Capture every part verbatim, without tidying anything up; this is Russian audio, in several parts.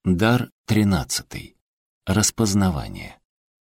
Дар тринадцатый. Распознавание.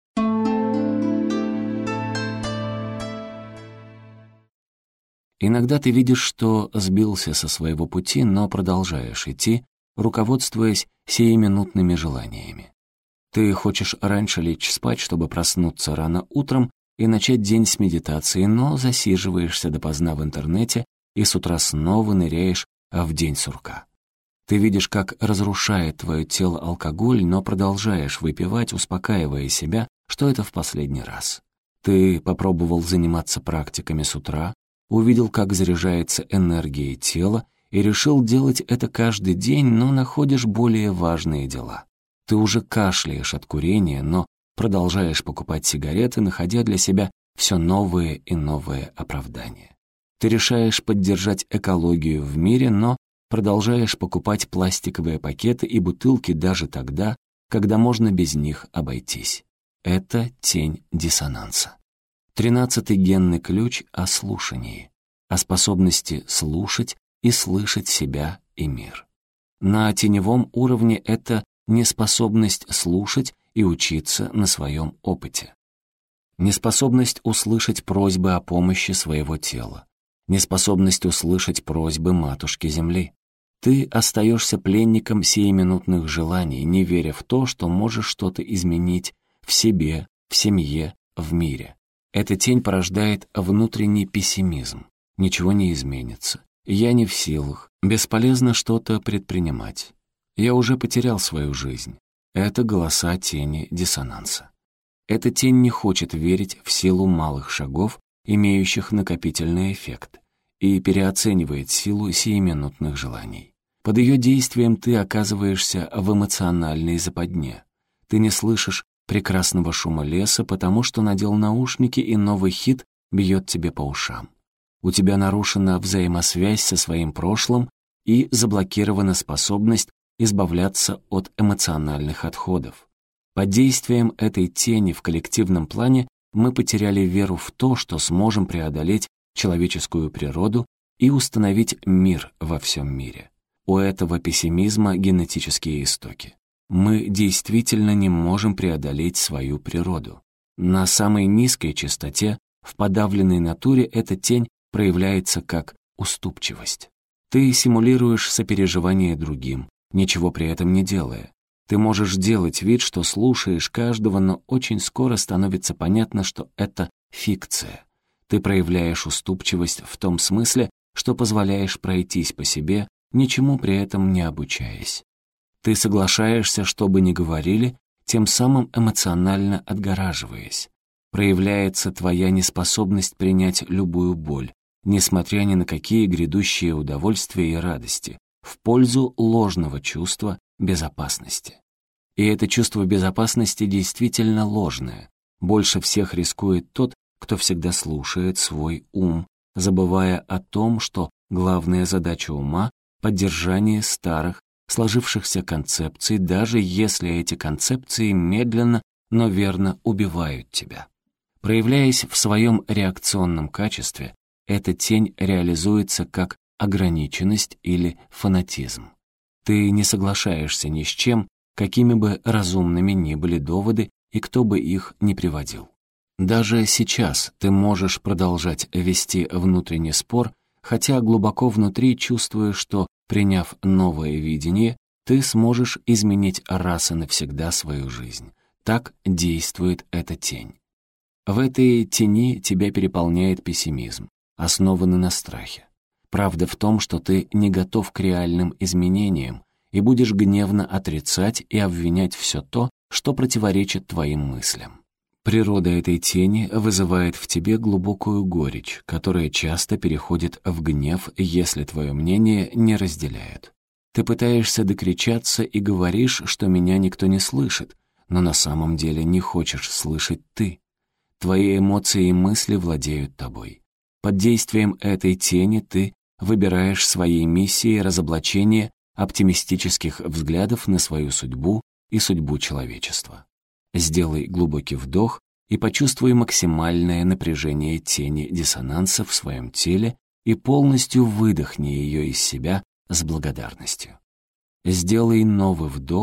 Иногда ты видишь, что сбился со своего пути, но продолжаешь идти, руководствуясь сиюминутными желаниями. Ты хочешь раньше лечь спать, чтобы проснуться рано утром и начать день с медитации, но засиживаешься допоздна в интернете и с утра снова ныряешь в день сурка. Ты видишь, как разрушает твое тело алкоголь, но продолжаешь выпивать, успокаивая себя, что это в последний раз. Ты попробовал заниматься практиками с утра, увидел, как заряжается энергией тела, и решил делать это каждый день, но находишь более важные дела. Ты уже кашляешь от курения, но продолжаешь покупать сигареты, находя для себя все новые и новые оправдания. Ты решаешь поддержать экологию в мире, но продолжаешь покупать пластиковые пакеты и бутылки даже тогда, когда можно без них обойтись. Это тень диссонанса. Тринадцатый генный ключ о слушании, о способности слушать и слышать себя и мир. На теневом уровне это неспособность слушать и учиться на своем опыте. Неспособность услышать просьбы о помощи своего тела. Неспособность услышать просьбы Матушки Земли. Ты остаешься пленником сиюминутных желаний, не веря в то, что можешь что-то изменить в себе, в семье, в мире. Эта тень порождает внутренний пессимизм. Ничего не изменится. Я не в силах. Бесполезно что-то предпринимать. Я уже потерял свою жизнь. Это голоса тени диссонанса. Эта тень не хочет верить в силу малых шагов, имеющих накопительный эффект, и переоценивает силу сиюминутных желаний. Под ее действием ты оказываешься в эмоциональной западне. Ты не слышишь прекрасного шума леса, потому что надел наушники, и новый хит бьет тебе по ушам. У тебя нарушена взаимосвязь со своим прошлым и заблокирована способность избавляться от эмоциональных отходов. Под действием этой тени в коллективном плане мы потеряли веру в то, что сможем преодолеть человеческую природу и установить мир во всем мире. У этого пессимизма генетические истоки. Мы действительно не можем преодолеть свою природу. На самой низкой частоте, в подавленной натуре, эта тень проявляется как уступчивость. Ты симулируешь сопереживание другим, ничего при этом не делая. Ты можешь делать вид, что слушаешь каждого, но очень скоро становится понятно, что это фикция. Ты проявляешь уступчивость в том смысле, что позволяешь пройтись по себе, ничему при этом не обучаясь. Ты соглашаешься, что бы ни говорили, тем самым эмоционально отгораживаясь. Проявляется твоя неспособность принять любую боль, несмотря ни на какие грядущие удовольствия и радости, в пользу ложного чувства безопасности. И это чувство безопасности действительно ложное. Больше всех рискует тот, кто всегда слушает свой ум, забывая о том, что главная задача ума — поддержание старых, сложившихся концепций, даже если эти концепции медленно, но верно убивают тебя. Проявляясь в своем реакционном качестве, эта тень реализуется как ограниченность или фанатизм. Ты не соглашаешься ни с чем, какими бы разумными ни были доводы и кто бы их ни приводил. Даже сейчас ты можешь продолжать вести внутренний спор, хотя глубоко внутри чувствуешь, что, приняв новое видение, ты сможешь изменить раз и навсегда свою жизнь. Так действует эта тень. В этой тени тебя переполняет пессимизм, основанный на страхе. Правда в том, что ты не готов к реальным изменениям и будешь гневно отрицать и обвинять все то, что противоречит твоим мыслям. Природа этой тени вызывает в тебе глубокую горечь, которая часто переходит в гнев, если твое мнение не разделяют. Ты пытаешься докричаться и говоришь, что меня никто не слышит, но на самом деле не хочешь слышать ты. Твои эмоции и мысли владеют тобой. Под действием этой тени ты выбираешь своей миссией разоблачение оптимистических взглядов на свою судьбу и судьбу человечества. Сделай глубокий вдох и почувствуй максимальное напряжение тени диссонанса в своем теле и полностью выдохни ее из себя с благодарностью. Сделай новый вдох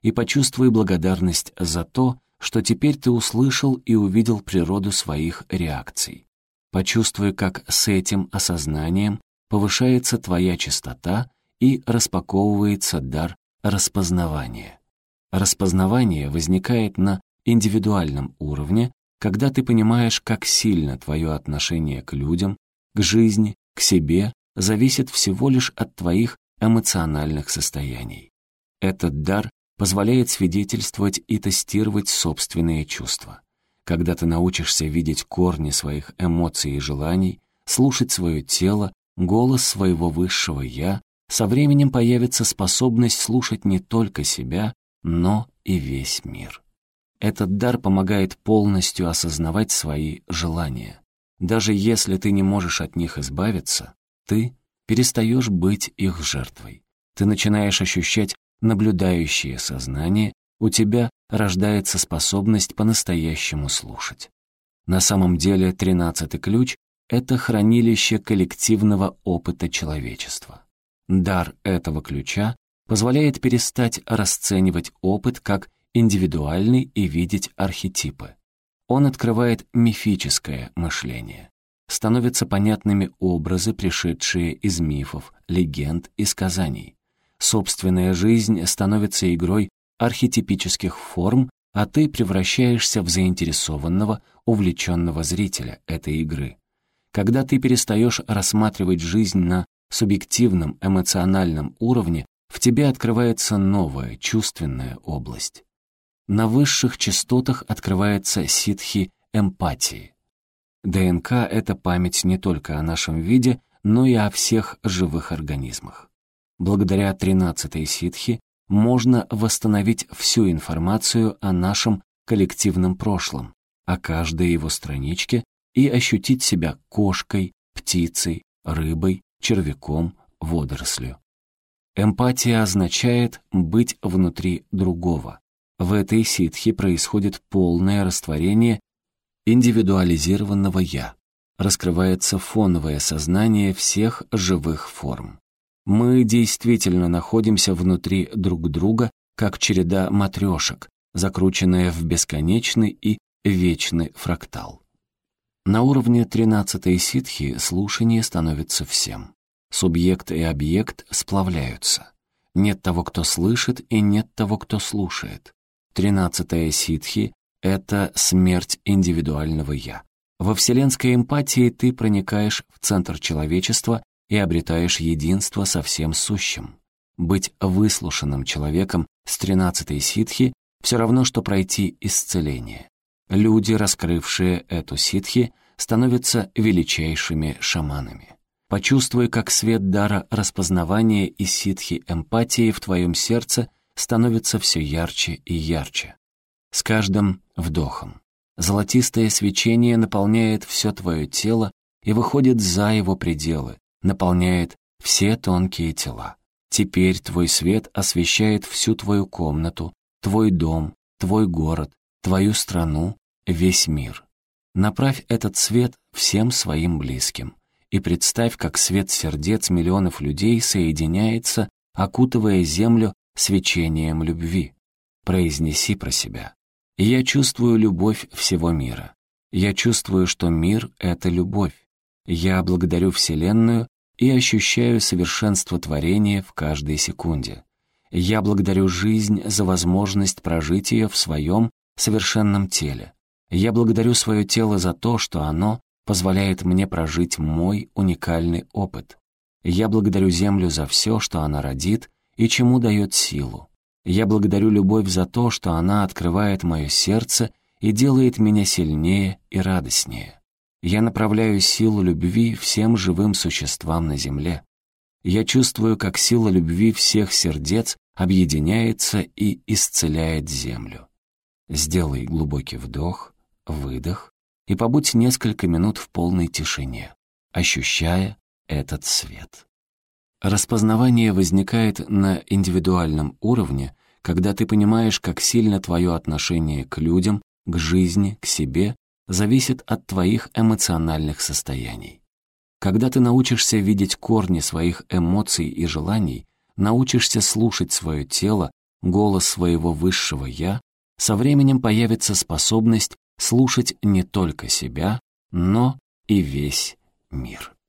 и почувствуй благодарность за то, что теперь ты услышал и увидел природу своих реакций. Почувствуй, как с этим осознанием повышается твоя чистота и распаковывается дар распознавания. Распознавание возникает на индивидуальном уровне, когда ты понимаешь, как сильно твое отношение к людям, к жизни, к себе зависит всего лишь от твоих эмоциональных состояний. Этот дар позволяет свидетельствовать и тестировать собственные чувства. Когда ты научишься видеть корни своих эмоций и желаний, слушать свое тело, голос своего высшего «я», со временем появится способность слушать не только себя, но и весь мир. Этот дар помогает полностью осознавать свои желания. Даже если ты не можешь от них избавиться, ты перестаешь быть их жертвой. Ты начинаешь ощущать наблюдающее сознание, у тебя рождается способность по-настоящему слушать. На самом деле тринадцатый ключ — это хранилище коллективного опыта человечества. Дар этого ключа позволяет перестать расценивать опыт как индивидуальный и видеть архетипы. Он открывает мифическое мышление. Становятся понятными образы, пришедшие из мифов, легенд и сказаний. Собственная жизнь становится игрой архетипических форм, а ты превращаешься в заинтересованного, увлеченного зрителя этой игры. Когда ты перестаешь рассматривать жизнь на субъективном эмоциональном уровне, в тебе открывается новая чувственная область. На высших частотах открывается ситхи эмпатии. ДНК — это память не только о нашем виде, но и о всех живых организмах. Благодаря тринадцатой ситхи можно восстановить всю информацию о нашем коллективном прошлом, о каждой его страничке и ощутить себя кошкой, птицей, рыбой, червяком, водорослью. Эмпатия означает быть внутри другого. В этой ситхе происходит полное растворение индивидуализированного «я». Раскрывается фоновое сознание всех живых форм. Мы действительно находимся внутри друг друга, как череда матрешек, закрученная в бесконечный и вечный фрактал. На уровне тринадцатой ситхи слушание становится всем. Субъект и объект сплавляются. Нет того, кто слышит, и нет того, кто слушает. Тринадцатая ситхи — это смерть индивидуального «я». Во вселенской эмпатии ты проникаешь в центр человечества и обретаешь единство со всем сущим. Быть выслушанным человеком с тринадцатой ситхи все равно, что пройти исцеление. Люди, раскрывшие эту ситхи, становятся величайшими шаманами. Почувствуй, как свет дара распознавания и ситхи эмпатии в твоем сердце становится все ярче и ярче. С каждым вдохом золотистое свечение наполняет все твое тело и выходит за его пределы, наполняет все тонкие тела. Теперь твой свет освещает всю твою комнату, твой дом, твой город, твою страну, весь мир. Направь этот свет всем своим близким и представь, как свет сердец миллионов людей соединяется, окутывая землю свечением любви. Произнеси про себя: «Я чувствую любовь всего мира. Я чувствую, что мир — это любовь. Я благодарю Вселенную и ощущаю совершенство творения в каждой секунде. Я благодарю жизнь за возможность прожить ее в своем совершенном теле. Я благодарю свое тело за то, что оно позволяет мне прожить мой уникальный опыт. Я благодарю Землю за все, что она родит и чему дает силу. Я благодарю любовь за то, что она открывает мое сердце и делает меня сильнее и радостнее. Я направляю силу любви всем живым существам на земле. Я чувствую, как сила любви всех сердец объединяется и исцеляет землю». Сделай глубокий вдох, выдох и побудь несколько минут в полной тишине, ощущая этот свет. Распознавание возникает на индивидуальном уровне, когда ты понимаешь, как сильно твое отношение к людям, к жизни, к себе зависит от твоих эмоциональных состояний. Когда ты научишься видеть корни своих эмоций и желаний, научишься слушать свое тело, голос своего высшего «я», со временем появится способность слушать не только себя, но и весь мир.